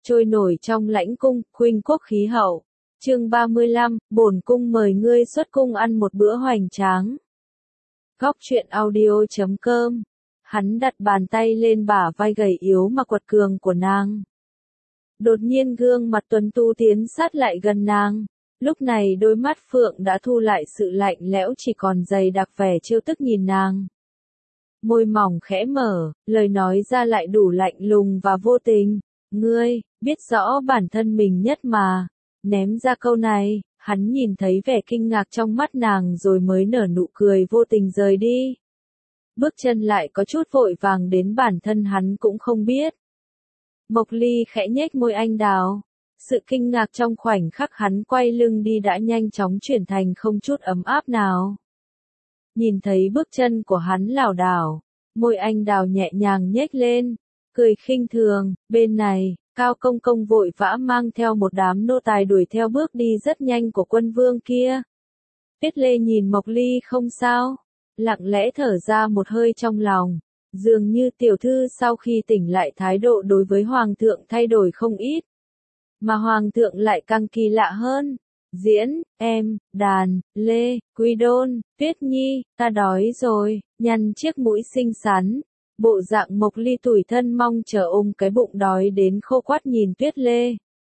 trôi nổi trong lãnh cung, khuynh quốc khí hậu. Chương 35, bổn cung mời ngươi xuất cung ăn một bữa hoành tráng. Góc truyện audio.com. Hắn đặt bàn tay lên bả vai gầy yếu mà quật cường của nàng. Đột nhiên gương mặt tuấn tú tiến sát lại gần nàng. Lúc này đôi mắt phượng đã thu lại sự lạnh lẽo, chỉ còn dày đặc vẻ trêu tức nhìn nàng. Môi mỏng khẽ mở, lời nói ra lại đủ lạnh lùng và vô tình. Ngươi, biết rõ bản thân mình nhất mà. Ném ra câu này, hắn nhìn thấy vẻ kinh ngạc trong mắt nàng rồi mới nở nụ cười vô tình rời đi. Bước chân lại có chút vội vàng đến bản thân hắn cũng không biết. Mộc Ly khẽ nhếch môi anh đào. Sự kinh ngạc trong khoảnh khắc hắn quay lưng đi đã nhanh chóng chuyển thành không chút ấm áp nào. Nhìn thấy bước chân của hắn lảo đảo, môi anh đào nhẹ nhàng nhếch lên, cười khinh thường. Bên này, Cao Công Công vội vã mang theo một đám nô tài đuổi theo bước đi rất nhanh của quân vương kia. Tuyết Lê nhìn Mộc Ly không sao, lặng lẽ thở ra một hơi trong lòng. Dường như tiểu thư sau khi tỉnh lại thái độ đối với hoàng thượng thay đổi không ít. Mà hoàng thượng lại càng kỳ lạ hơn. Diễn, em, đàn, Lê, Quy Đôn, Tuyết Nhi, ta đói rồi, nhăn chiếc mũi xinh xắn. Bộ dạng Mộc Ly tủi thân mong chờ ôm cái bụng đói đến khô quắt nhìn Tuyết Lê.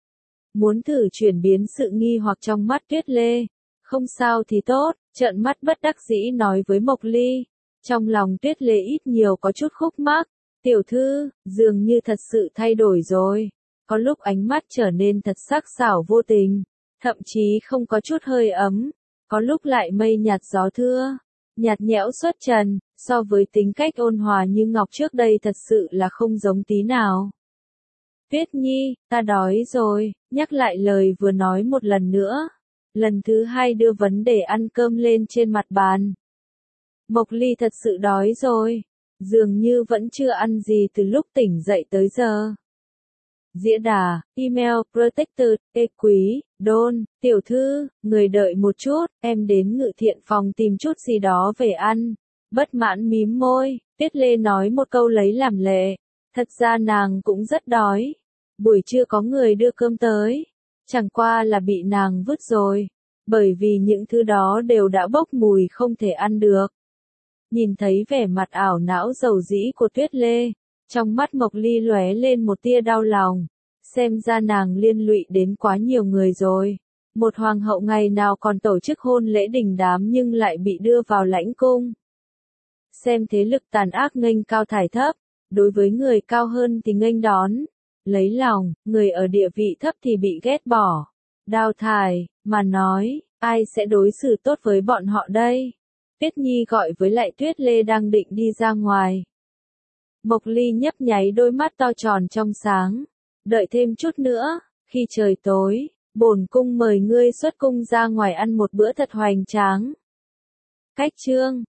Muốn thử chuyển biến sự nghi hoặc trong mắt Tuyết Lê. Không sao thì tốt, trợn mắt bất đắc dĩ nói với Mộc Ly. Trong lòng Tuyết Lê ít nhiều có chút khúc mắc. Tiểu thư, dường như thật sự thay đổi rồi. Có lúc ánh mắt trở nên thật sắc sảo vô tình, thậm chí không có chút hơi ấm. Có lúc lại mây nhạt gió thưa, nhạt nhẽo xuất trần, so với tính cách ôn hòa như ngọc trước đây thật sự là không giống tí nào. Tuyết Nhi, ta đói rồi, nhắc lại lời vừa nói một lần nữa. Lần thứ hai đưa vấn đề ăn cơm lên trên mặt bàn. Mộc Ly thật sự đói rồi, dường như vẫn chưa ăn gì từ lúc tỉnh dậy tới giờ. Dĩa Đà, email, protector, quý, Đôn, tiểu thư, người đợi một chút, em đến Ngự Thiện phòng tìm chút gì đó về ăn. Bất mãn mím môi, Tuyết Lê nói một câu lấy làm lệ. Thật ra nàng cũng rất đói. Buổi trưa có người đưa cơm tới, chẳng qua là bị nàng vứt rồi, bởi vì những thứ đó đều đã bốc mùi không thể ăn được. Nhìn thấy vẻ mặt ảo não dầu dĩ của Tuyết Lê, trong mắt Mộc Ly lóe lên một tia đau lòng. Xem ra nàng liên lụy đến quá nhiều người rồi. Một hoàng hậu ngày nào còn tổ chức hôn lễ đình đám nhưng lại bị đưa vào lãnh cung. Xem thế lực tàn ác nghênh cao thải thấp, đối với người cao hơn thì nghênh đón, lấy lòng, người ở địa vị thấp thì bị ghét bỏ, đào thải, mà nói, ai sẽ đối xử tốt với bọn họ đây? Tuyết Nhi gọi với lại Tuyết Lê đang định đi ra ngoài. Mộc Ly nhấp nháy đôi mắt to tròn trong sáng. Đợi thêm chút nữa, khi trời tối, bổn cung mời ngươi xuất cung ra ngoài ăn một bữa thật hoành tráng. Cách chương